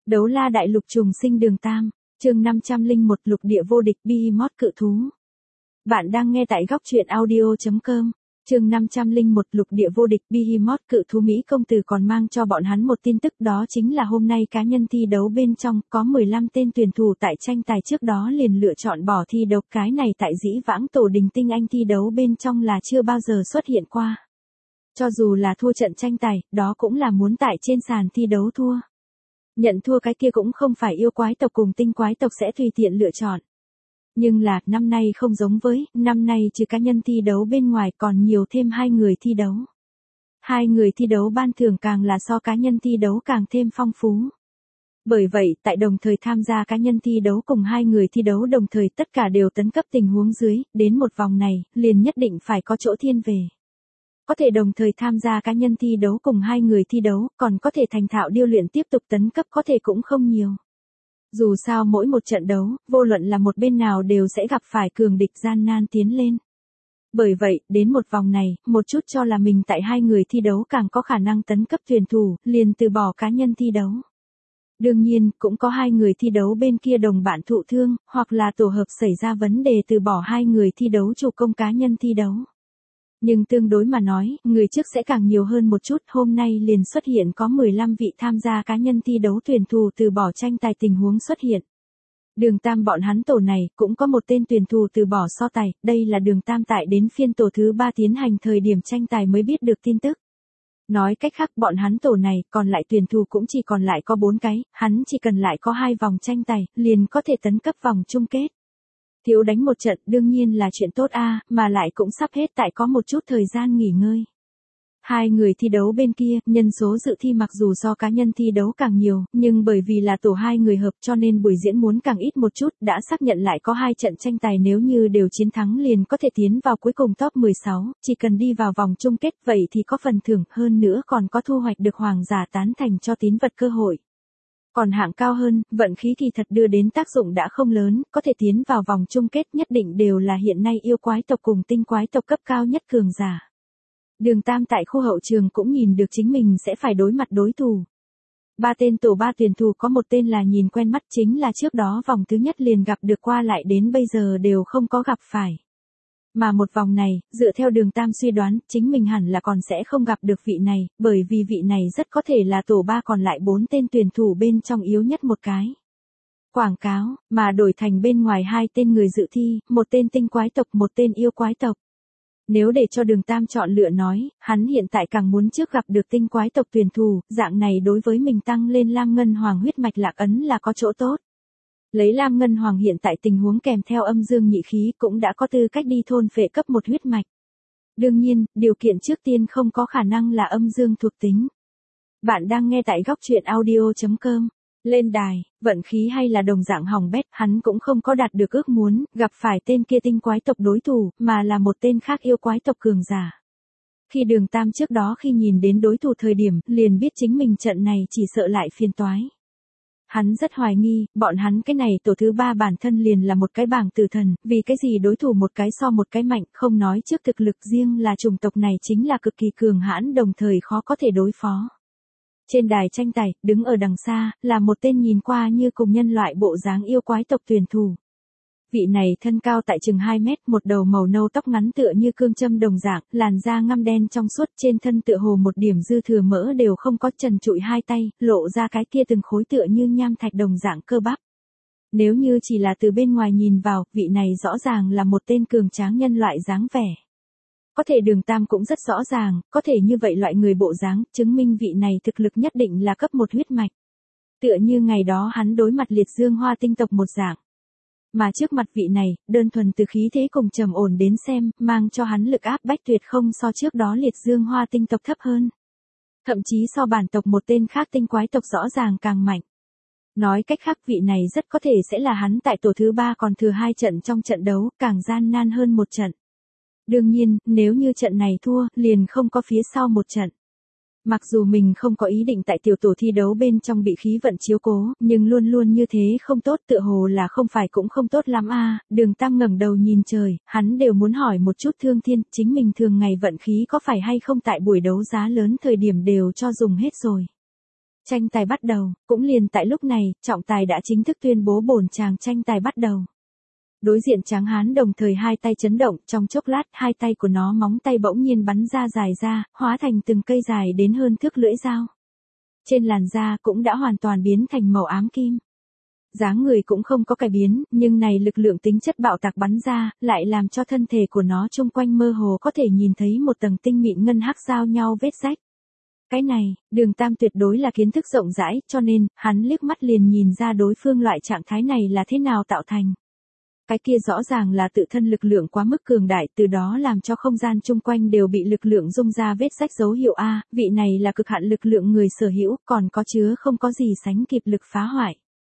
Đấu la đại lục trùng sinh đường tam, chương 501 lục địa vô địch Behemoth cự thú. Bạn đang nghe tại góc truyện audio.com, chương 501 lục địa vô địch Behemoth cự thú. Mỹ công tử còn mang cho bọn hắn một tin tức, đó chính là hôm nay cá nhân thi đấu bên trong có 15 tên tuyển thủ tại tranh tài trước đó liền lựa chọn bỏ thi đấu. Cái này tại dĩ vãng tổ đình tinh anh thi đấu bên trong là chưa bao giờ xuất hiện qua. Cho dù là thua trận tranh tài, đó cũng là muốn tại trên sàn thi đấu thua. Nhận thua cái kia cũng không phải yêu quái tộc cùng tinh quái tộc sẽ tùy tiện lựa chọn. Nhưng là, năm nay không giống với, năm nay trừ cá nhân thi đấu bên ngoài còn nhiều thêm 2 người thi đấu. 2 người thi đấu ban thưởng càng là so cá nhân thi đấu càng thêm phong phú. Bởi vậy, tại đồng thời tham gia cá nhân thi đấu cùng 2 người thi đấu đồng thời tất cả đều tấn cấp tình huống dưới, đến một vòng này, liền nhất định phải có chỗ thiên về. Có thể đồng thời tham gia cá nhân thi đấu cùng 2 người thi đấu, còn có thể thành thạo điêu luyện tiếp tục tấn cấp có thể cũng không nhiều. Dù sao mỗi một trận đấu, vô luận là một bên nào đều sẽ gặp phải cường địch gian nan tiến lên. Bởi vậy, đến một vòng này, một chút cho là mình tại 2 người thi đấu càng có khả năng tấn cấp tuyển thủ, liền từ bỏ cá nhân thi đấu. Đương nhiên, cũng có 2 người thi đấu bên kia đồng bạn thụ thương, hoặc là tổ hợp xảy ra vấn đề từ bỏ 2 người thi đấu chủ công cá nhân thi đấu. Nhưng tương đối mà nói, người trước sẽ càng nhiều hơn một chút. Hôm nay liền xuất hiện có 15 vị tham gia cá nhân thi đấu tuyển thủ từ bỏ tranh tài tình huống xuất hiện. Đường Tam bọn hắn tổ này cũng có một tên tuyển thủ từ bỏ so tài, đây là Đường Tam tại đến phiên tổ thứ 3 tiến hành thời điểm tranh tài mới biết được tin tức. Nói cách khác bọn hắn tổ này còn lại tuyển thủ cũng chỉ còn lại có 4 cái, hắn chỉ cần lại có 2 vòng tranh tài, liền có thể tấn cấp vòng chung kết. Thiếu đánh một trận đương nhiên là chuyện tốt mà lại cũng sắp hết tại có một chút thời gian nghỉ ngơi. 2 người thi đấu bên kia, nhân số dự thi mặc dù so cá nhân thi đấu càng nhiều, nhưng bởi vì là tổ 2 người hợp cho nên buổi diễn muốn càng ít một chút, đã xác nhận lại có 2 trận tranh tài nếu như đều chiến thắng liền có thể tiến vào cuối cùng top 16, chỉ cần đi vào vòng chung kết vậy thì có phần thưởng, hơn nữa còn có thu hoạch được hoàng giả tán thành cho tín vật cơ hội. Còn hạng cao hơn, vận khí kỳ thật đưa đến tác dụng đã không lớn, có thể tiến vào vòng chung kết nhất định đều là hiện nay yêu quái tộc cùng tinh quái tộc cấp cao nhất cường giả. Đường Tam tại khu hậu trường cũng nhìn được chính mình sẽ phải đối mặt đối thủ. 3 tên tổ 3 tuyển thủ có một tên là nhìn quen mắt, chính là trước đó vòng thứ nhất liền gặp được qua lại đến bây giờ đều không có gặp phải. Mà một vòng này, dựa theo Đường Tam suy đoán, chính mình hẳn là còn sẽ không gặp được vị này, bởi vì vị này rất có thể là tổ 3 còn lại 4 tên tuyển thủ bên trong yếu nhất một cái. Quảng cáo, mà đổi thành bên ngoài 2 tên người dự thi, một tên tinh quái tộc, một tên yêu quái tộc. Nếu để cho Đường Tam chọn lựa nói, hắn hiện tại càng muốn trước gặp được tinh quái tộc tuyển thủ, dạng này đối với mình tăng lên Lam Ngân Hoàng huyết mạch lạc ấn là có chỗ tốt. Lấy Lam Ngân Hoàng hiện tại tình huống kèm theo âm dương nhị khí cũng đã có tư cách đi thôn phệ cấp 1 huyết mạch. Đương nhiên, điều kiện trước tiên không có khả năng là âm dương thuộc tính. Bạn đang nghe tại góc truyện audio.com. Lên đài, vận khí hay là đồng dạng hỏng bét, hắn cũng không có đạt được ước muốn, gặp phải tên kia tinh quái tộc đối thủ, mà là một tên khác yêu quái tộc cường giả. Khi Đường Tam trước đó khi nhìn đến đối thủ thời điểm, liền biết chính mình trận này chỉ sợ lại phiền toái. Hắn rất hoài nghi, bọn hắn cái này tổ thứ 3 bản thân liền là một cái bảng tử thần, vì cái gì đối thủ một cái so một cái mạnh, không nói trước thực lực riêng là chủng tộc này chính là cực kỳ cường hãn đồng thời khó có thể đối phó. Trên đài tranh tài, đứng ở đằng xa, là một tên nhìn qua như cùng nhân loại bộ dáng yêu quái tộc tuyển thủ. Vị này thân cao tại chừng 2 mét, một đầu màu nâu tóc ngắn tựa như cương châm đồng dạng, làn da ngăm đen trong suốt, trên thân tựa hồ một điểm dư thừa mỡ đều không có, trần trụi 2 tay, lộ ra cái kia từng khối tựa như nham thạch đồng dạng cơ bắp. Nếu như chỉ là từ bên ngoài nhìn vào, vị này rõ ràng là một tên cường tráng nhân loại dáng vẻ. Có thể Đường Tam cũng rất rõ ràng, có thể như vậy loại người bộ dáng, chứng minh vị này thực lực nhất định là cấp 1 huyết mạch. Tựa như ngày đó hắn đối mặt liệt dương hoa tinh tộc một dạng. Mà trước mặt vị này, đơn thuần từ khí thế cùng trầm ổn đến xem, mang cho hắn lực áp bách tuyệt không so trước đó liệt dương hoa tinh tộc thấp hơn. Thậm chí so bản tộc một tên khác tinh quái tộc rõ ràng càng mạnh. Nói cách khác vị này rất có thể sẽ là hắn tại tổ thứ 3 còn thừa 2 trận trong trận đấu, càng gian nan hơn một trận. Đương nhiên, nếu như trận này thua, liền không có phía sau một trận. Mặc dù mình không có ý định tại tiểu tổ thi đấu bên trong bị khí vận chiếu cố, nhưng luôn luôn như thế không tốt, tựa hồ là không phải cũng không tốt lắm Đường Tam ngẩng đầu nhìn trời, hắn đều muốn hỏi một chút Thương Thiên, chính mình thường ngày vận khí có phải hay không tại buổi đấu giá lớn thời điểm đều cho dùng hết rồi. Tranh tài bắt đầu, cũng liền tại lúc này, trọng tài đã chính thức tuyên bố bổn chàng tranh tài bắt đầu. Đối diện Tráng Hán đồng thời hai tay chấn động, trong chốc lát hai tay của nó móng tay bỗng nhiên bắn ra dài ra, hóa thành từng cây dài đến hơn thước lưỡi dao. Trên làn da cũng đã hoàn toàn biến thành màu ám kim. Dáng người cũng không có cải biến, nhưng này lực lượng tính chất bạo tạc bắn ra, lại làm cho thân thể của nó chung quanh mơ hồ có thể nhìn thấy một tầng tinh mịn ngân hắc giao nhau vết rách. Cái này, Đường Tam tuyệt đối là kiến thức rộng rãi, cho nên, hắn liếc mắt liền nhìn ra đối phương loại trạng thái này là thế nào tạo thành. Cái kia rõ ràng là tự thân lực lượng quá mức cường đại, từ đó làm cho không gian chung quanh đều bị lực lượng rung ra vết rách dấu hiệu A, vị này là cực hạn lực lượng người sở hữu, còn có chứa không có gì sánh kịp lực phá hoại.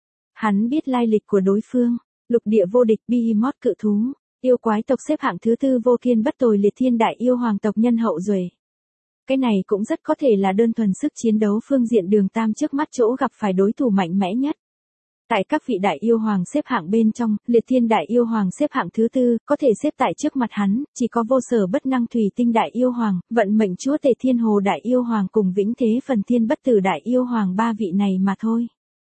Hắn biết lai lịch của đối phương, lục địa vô địch Behemoth cự thú, yêu quái tộc xếp hạng thứ 4 vô kiên bất tồi liệt thiên đại yêu hoàng tộc nhân hậu duệ. Cái này cũng rất có thể là đơn thuần sức chiến đấu phương diện Đường Tam trước mắt chỗ gặp phải đối thủ mạnh mẽ nhất. Tại các vị đại yêu hoàng xếp hạng bên trong, liệt thiên đại yêu hoàng xếp hạng thứ 4, có thể xếp tại trước mặt hắn, chỉ có vô sở bất năng thủy tinh đại yêu hoàng, vận mệnh chúa tể thiên hồ đại yêu hoàng cùng vĩnh thế phần thiên bất tử đại yêu hoàng ba vị này mà thôi.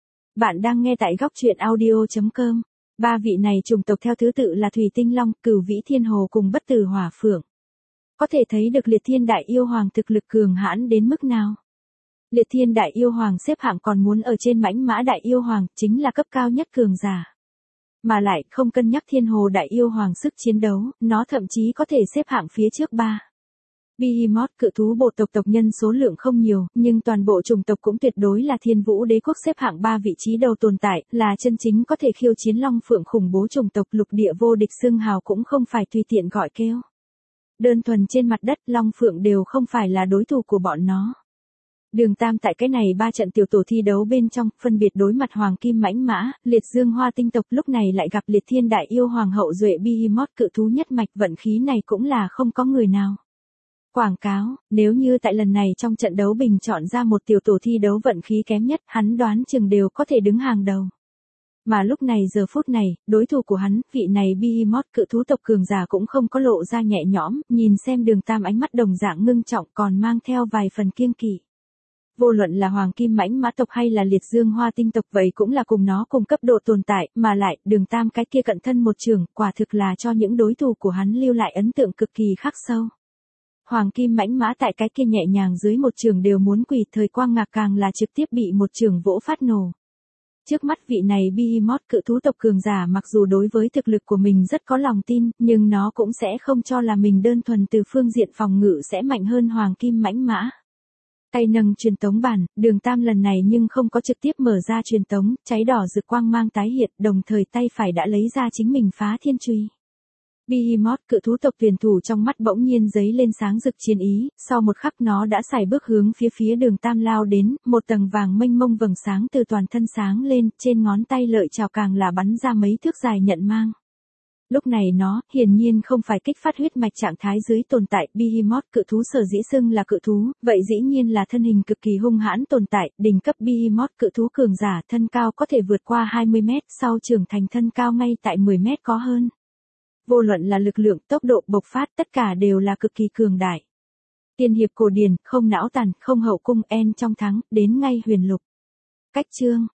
Bạn đang nghe tại góc truyện audio.com. Ba vị này chủng tộc theo thứ tự là thủy tinh long, cửu vĩ thiên hồ cùng bất tử hỏa phượng. Có thể thấy được liệt thiên đại yêu hoàng thực lực cường hãn đến mức nào. Liệt thiên đại yêu hoàng xếp hạng còn muốn ở trên mãnh mã đại yêu hoàng, chính là cấp cao nhất cường giả. Mà lại không cân nhắc thiên hồ đại yêu hoàng sức chiến đấu, nó thậm chí có thể xếp hạng phía trước 3. Behemoth cự thú bộ tộc tộc nhân số lượng không nhiều, nhưng toàn bộ chủng tộc cũng tuyệt đối là thiên vũ đế quốc xếp hạng 3 vị trí đầu tồn tại, là chân chính có thể khiêu chiến long phượng khủng bố chủng tộc lục địa vô địch xưng hào cũng không phải tùy tiện gọi kêu. Đơn thuần trên mặt đất long phượng đều không phải là đối thủ của bọn nó. Đường Tam tại cái này 3 trận tiểu tổ thi đấu bên trong, phân biệt đối mặt hoàng kim mãnh mã, liệt dương hoa tinh tộc, lúc này lại gặp liệt thiên đại yêu hoàng hậu duệ Behemoth cự thú nhất mạch, vận khí này cũng là không có người nào. Quảng cáo, nếu như tại lần này trong trận đấu bình chọn ra một tiểu tổ thi đấu vận khí kém nhất, hắn đoán chừng đều có thể đứng hàng đầu. Mà lúc này giờ phút này, đối thủ của hắn, vị này Behemoth cự thú tộc cường giả cũng không có lộ ra nhẹ nhõm, nhìn xem Đường Tam ánh mắt đồng dạng ngưng trọng còn mang theo vài phần kiêng kỵ. Vô luận là hoàng kim mãnh mã tộc hay là liệt dương hoa tinh tộc vậy cũng là cùng nó cùng cấp độ tồn tại, mà lại, Đường Tam cái kia cận thân một trường, quả thực là cho những đối thủ của hắn lưu lại ấn tượng cực kỳ khắc sâu. Hoàng kim mãnh mã tại cái kia nhẹ nhàng dưới một trường đều muốn quỳ, thời quang ngạc càng là trực tiếp bị một trường vỗ phát nổ. Trước mắt vị này Behemoth cự thú tộc cường giả mặc dù đối với thực lực của mình rất có lòng tin, nhưng nó cũng sẽ không cho là mình đơn thuần từ phương diện phòng ngự sẽ mạnh hơn hoàng kim mãnh mã. Tay nâng truyền tống bản, Đường Tam lần này nhưng không có trực tiếp mở ra truyền tống, cháy đỏ rực quang mang tái hiện, đồng thời tay phải đã lấy ra chính mình phá thiên chùy. Behemoth cự thú tộc tuyển thủ trong mắt bỗng nhiên giấy lên sáng rực chiến ý, sau một khắc nó đã sải bước hướng phía Đường Tam lao đến, một tầng vàng mênh mông vầng sáng từ toàn thân sáng lên, trên ngón tay lợi chảo càng là bắn ra mấy thước dài nhận mang. Lúc này nó, hiển nhiên không phải kích phát huyết mạch trạng thái dưới tồn tại, Behemoth cự thú sở dĩ xưng là cự thú, vậy dĩ nhiên là thân hình cực kỳ hung hãn tồn tại, đỉnh cấp Behemoth cự thú cường giả thân cao có thể vượt qua 20 mét, sau trưởng thành thân cao ngay tại 10 mét có hơn. Vô luận là lực lượng, tốc độ bộc phát tất cả đều là cực kỳ cường đại. Tiên hiệp cổ điển, không não tàn, không hậu cung en trong thắng, đến ngay huyền lục. Cách chương,